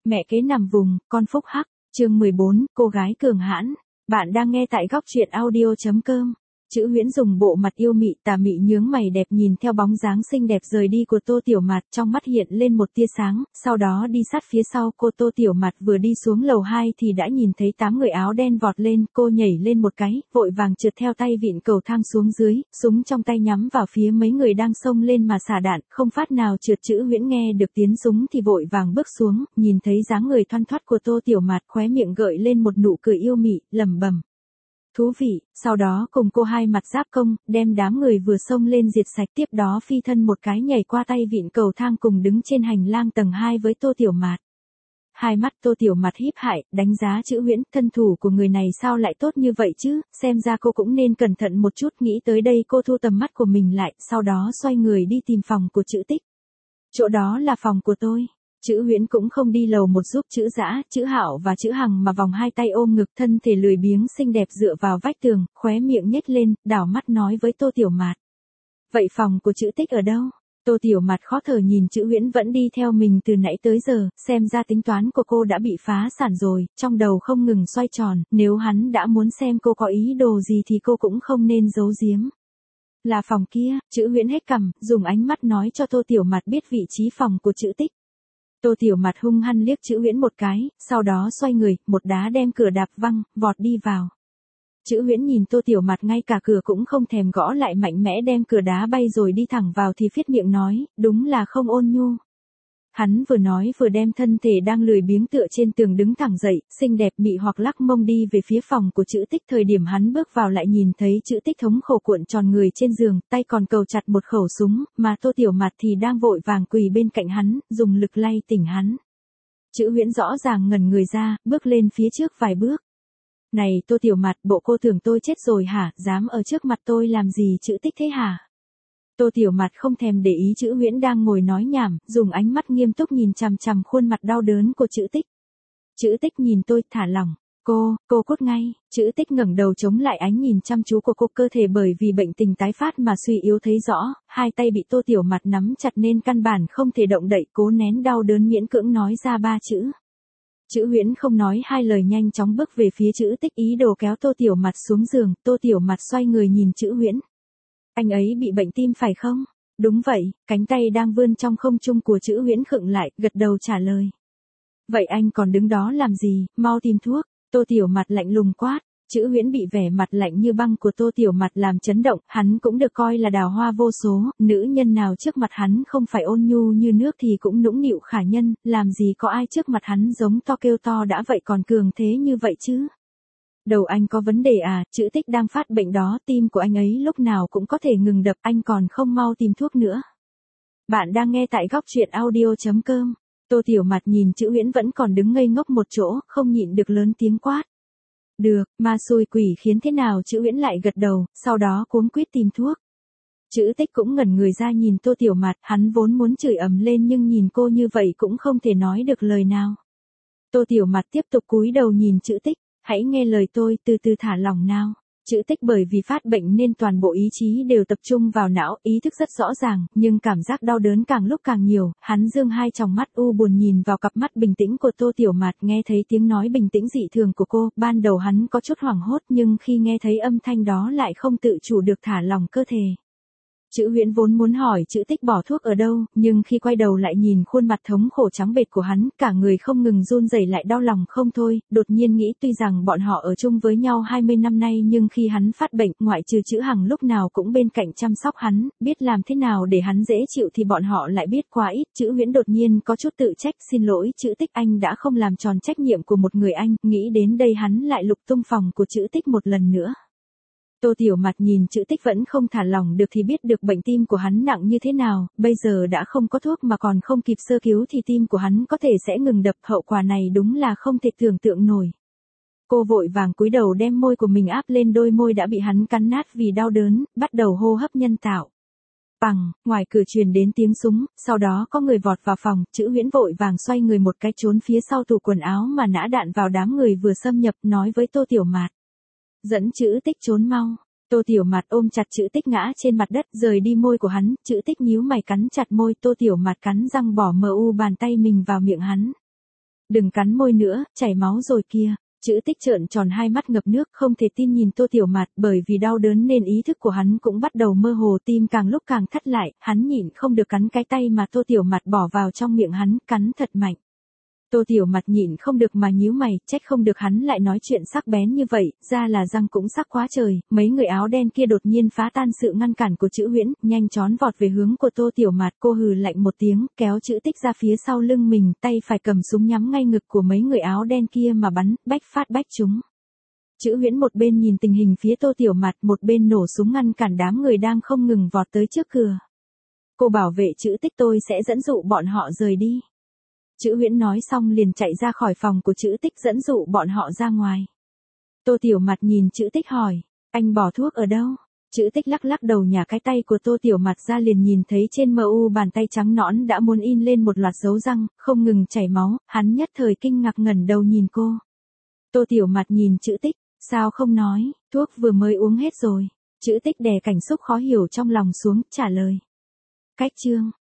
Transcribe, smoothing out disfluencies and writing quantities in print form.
Mẹ kế nằm vùng, con phúc hắc, chương 14, cô gái cường hãn. Bạn đang nghe tại góc truyện audio.com. Chữ Huyễn dùng bộ mặt yêu mị tà mị nhướng mày đẹp nhìn theo bóng dáng xinh đẹp rời đi của Tô Tiểu Mạt, trong mắt hiện lên một tia sáng, sau đó đi sát phía sau cô. Tô Tiểu Mạt vừa đi xuống lầu 2 thì đã nhìn thấy 8 người áo đen vọt lên, cô nhảy lên một cái, vội vàng trượt theo tay vịn cầu thang xuống dưới, súng trong tay nhắm vào phía mấy người đang xông lên mà xả đạn, không phát nào trượt. Chữ Huyễn nghe được tiếng súng thì vội vàng bước xuống, nhìn thấy dáng người thoăn thoắt của Tô Tiểu Mạt, khóe miệng gợi lên một nụ cười yêu mị, lẩm bẩm thú vị, sau đó cùng cô hai mặt giáp công, đem đám người vừa xông lên diệt sạch, tiếp đó phi thân một cái nhảy qua tay vịn cầu thang cùng đứng trên hành lang tầng 2 với Tô Tiểu Mạt. Hai mắt Tô Tiểu Mạt híp hại, đánh giá Chữ Huyễn, thân thủ của người này sao lại tốt như vậy chứ, xem ra cô cũng nên cẩn thận một chút. Nghĩ tới đây cô thu tầm mắt của mình lại, sau đó xoay người đi tìm phòng của Chữ Tích. Chỗ đó là phòng của tôi. Chữ Huyễn cũng không đi lầu một giúp Chữ Dã, Chữ Hạo và Chữ Hằng mà vòng hai tay ôm ngực, thân thể lười biếng xinh đẹp dựa vào vách tường, khóe miệng nhếch lên, đảo mắt nói với Tô Tiểu Mạt. Vậy phòng của Chữ Tích ở đâu? Tô Tiểu Mạt khó thở nhìn Chữ Huyễn vẫn đi theo mình từ nãy tới giờ, xem ra tính toán của cô đã bị phá sản rồi, trong đầu không ngừng xoay tròn, nếu hắn đã muốn xem cô có ý đồ gì thì cô cũng không nên giấu giếm. Là phòng kia, Chữ Huyễn hết cằm, dùng ánh mắt nói cho Tô Tiểu Mạt biết vị trí phòng của Chữ Tích. Tô Tiểu Mạt hung hăng liếc Chữ Huyễn một cái, sau đó xoay người, một đá đem cửa đạp văng, vọt đi vào. Chữ Huyễn nhìn Tô Tiểu Mạt ngay cả cửa cũng không thèm gõ lại, mạnh mẽ đem cửa đá bay rồi đi thẳng vào thì phết miệng nói, đúng là không ôn nhu. Hắn vừa nói vừa đem thân thể đang lười biếng tựa trên tường đứng thẳng dậy, xinh đẹp mị hoặc lắc mông đi về phía phòng của Chữ Tích. Thời điểm hắn bước vào lại nhìn thấy Chữ Tích thống khổ cuộn tròn người trên giường, tay còn cầu chặt một khẩu súng, mà Tô Tiểu Mạt thì đang vội vàng quỳ bên cạnh hắn, dùng lực lay tỉnh hắn. Chữ Huyễn rõ ràng ngẩn người ra, bước lên phía trước vài bước. Này Tô Tiểu Mạt, bộ cô tưởng tôi chết rồi hả, dám ở trước mặt tôi làm gì Chữ Tích thế hả? Tô Tiểu Mạt không thèm để ý Chữ Huyễn đang ngồi nói nhảm, dùng ánh mắt nghiêm túc nhìn chằm chằm khuôn mặt đau đớn của Chữ Tích. Chữ Tích nhìn tôi, thả lỏng. Cô cút ngay. Chữ Tích ngẩng đầu chống lại ánh nhìn chăm chú của cô, cơ thể bởi vì bệnh tình tái phát mà suy yếu thấy rõ, hai tay bị Tô Tiểu Mạt nắm chặt nên căn bản không thể động đậy, cố nén đau đớn miễn cưỡng nói ra 3 chữ. Chữ Huyễn không nói hai lời nhanh chóng bước về phía Chữ Tích, ý đồ kéo Tô Tiểu Mạt xuống giường. Tô Tiểu Mạt xoay người nhìn Chữ Huyễn. Anh ấy bị bệnh tim phải không? Đúng vậy, cánh tay đang vươn trong không trung của Chữ Huyễn khựng lại, gật đầu trả lời. Vậy anh còn đứng đó làm gì, mau tìm thuốc. Tô Tiểu Mạt lạnh lùng quát. Chữ Huyễn bị vẻ mặt lạnh như băng của Tô Tiểu Mạt làm chấn động, hắn cũng được coi là đào hoa vô số, nữ nhân nào trước mặt hắn không phải ôn nhu như nước thì cũng nũng nịu khả nhân, làm gì có ai trước mặt hắn giống to kêu to đã vậy còn cường thế như vậy chứ. Đầu anh có vấn đề à, Chữ Tích đang phát bệnh đó, tim của anh ấy lúc nào cũng có thể ngừng đập, anh còn không mau tìm thuốc nữa. Bạn đang nghe tại góc truyện audio.com. Tô Tiểu Mạt nhìn Chữ Huyễn vẫn còn đứng ngây ngốc một chỗ, không nhịn được lớn tiếng quát. Được, ma xui quỷ khiến thế nào? Chữ Huyễn lại gật đầu, sau đó cuống quýt tìm thuốc. Chữ Tích cũng ngẩn người ra nhìn Tô Tiểu Mạt, hắn vốn muốn chửi ầm lên nhưng nhìn cô như vậy cũng không thể nói được lời nào. Tô Tiểu Mạt tiếp tục cúi đầu nhìn Chữ Tích. Hãy nghe lời tôi, từ từ thả lỏng nào. Chữ Tích bởi vì phát bệnh nên toàn bộ ý chí đều tập trung vào não, ý thức rất rõ ràng, nhưng cảm giác đau đớn càng lúc càng nhiều, hắn dương hai tròng mắt u buồn nhìn vào cặp mắt bình tĩnh của Tô Tiểu Mạt, nghe thấy tiếng nói bình tĩnh dị thường của cô, ban đầu hắn có chút hoảng hốt nhưng khi nghe thấy âm thanh đó lại không tự chủ được thả lỏng cơ thể. Chữ Huyễn vốn muốn hỏi Chữ Tích bỏ thuốc ở đâu, nhưng khi quay đầu lại nhìn khuôn mặt thống khổ trắng bệch của hắn, cả người không ngừng run rẩy lại đau lòng không thôi, đột nhiên nghĩ tuy rằng bọn họ ở chung với nhau 20 năm nay nhưng khi hắn phát bệnh, ngoại trừ Chữ Hằng lúc nào cũng bên cạnh chăm sóc hắn, biết làm thế nào để hắn dễ chịu thì bọn họ lại biết quá ít. Chữ Huyễn đột nhiên có chút tự trách, xin lỗi Chữ Tích, anh đã không làm tròn trách nhiệm của một người anh, nghĩ đến đây hắn lại lục tung phòng của Chữ Tích một lần nữa. Tô Tiểu Mạt nhìn Chữ Tích vẫn không thả lỏng được thì biết được bệnh tim của hắn nặng như thế nào, bây giờ đã không có thuốc mà còn không kịp sơ cứu thì tim của hắn có thể sẽ ngừng đập, hậu quả này đúng là không thể tưởng tượng nổi. Cô vội vàng cúi đầu đem môi của mình áp lên đôi môi đã bị hắn cắn nát vì đau đớn, bắt đầu hô hấp nhân tạo. Bằng, ngoài cửa truyền đến tiếng súng, sau đó có người vọt vào phòng, Chữ Huyễn vội vàng xoay người một cái trốn phía sau tủ quần áo mà nã đạn vào đám người vừa xâm nhập, nói với Tô Tiểu Mạt. Dẫn Chữ Tích trốn mau. Tô Tiểu Mạt ôm chặt Chữ Tích ngã trên mặt đất, rời đi môi của hắn, Chữ Tích nhíu mày cắn chặt môi, Tô Tiểu Mạt cắn răng bỏ mờ bàn tay mình vào miệng hắn. Đừng cắn môi nữa, chảy máu rồi kìa. Chữ Tích trợn tròn hai mắt ngập nước, không thể tin nhìn Tô Tiểu Mạt, bởi vì đau đớn nên ý thức của hắn cũng bắt đầu mơ hồ, tim càng lúc càng thắt lại, hắn nhịn không được cắn cái tay mà Tô Tiểu Mạt bỏ vào trong miệng hắn, cắn thật mạnh. Tô Tiểu Mạt nhịn không được mà nhíu mày, trách không được hắn lại nói chuyện sắc bén như vậy, ra là răng cũng sắc quá trời. Mấy người áo đen kia đột nhiên phá tan sự ngăn cản của Chữ Huyễn, nhanh chóng vọt về hướng của Tô Tiểu Mạt. Cô hừ lạnh một tiếng, kéo Chữ Tích ra phía sau lưng mình, tay phải cầm súng nhắm ngay ngực của mấy người áo đen kia mà bắn, bách phát bách trúng. Chữ Huyễn một bên nhìn tình hình phía Tô Tiểu Mạt, một bên nổ súng ngăn cản đám người đang không ngừng vọt tới trước cửa. Cô bảo vệ Chữ Tích, tôi sẽ dẫn dụ bọn họ rời đi. Chữ Huyễn nói xong liền chạy ra khỏi phòng của Chữ Tích, dẫn dụ bọn họ ra ngoài. Tô Tiểu Mạt nhìn Chữ Tích hỏi, anh bỏ thuốc ở đâu? Chữ Tích lắc lắc đầu, nhả cái tay của Tô Tiểu Mạt ra, liền nhìn thấy trên mu bàn tay trắng nõn đã muốn in lên một loạt dấu răng, không ngừng chảy máu, hắn nhất thời kinh ngạc ngẩng đầu nhìn cô. Tô Tiểu Mạt nhìn Chữ Tích, sao không nói, thuốc vừa mới uống hết rồi. Chữ Tích đè cảm xúc khó hiểu trong lòng xuống, trả lời. Cách chương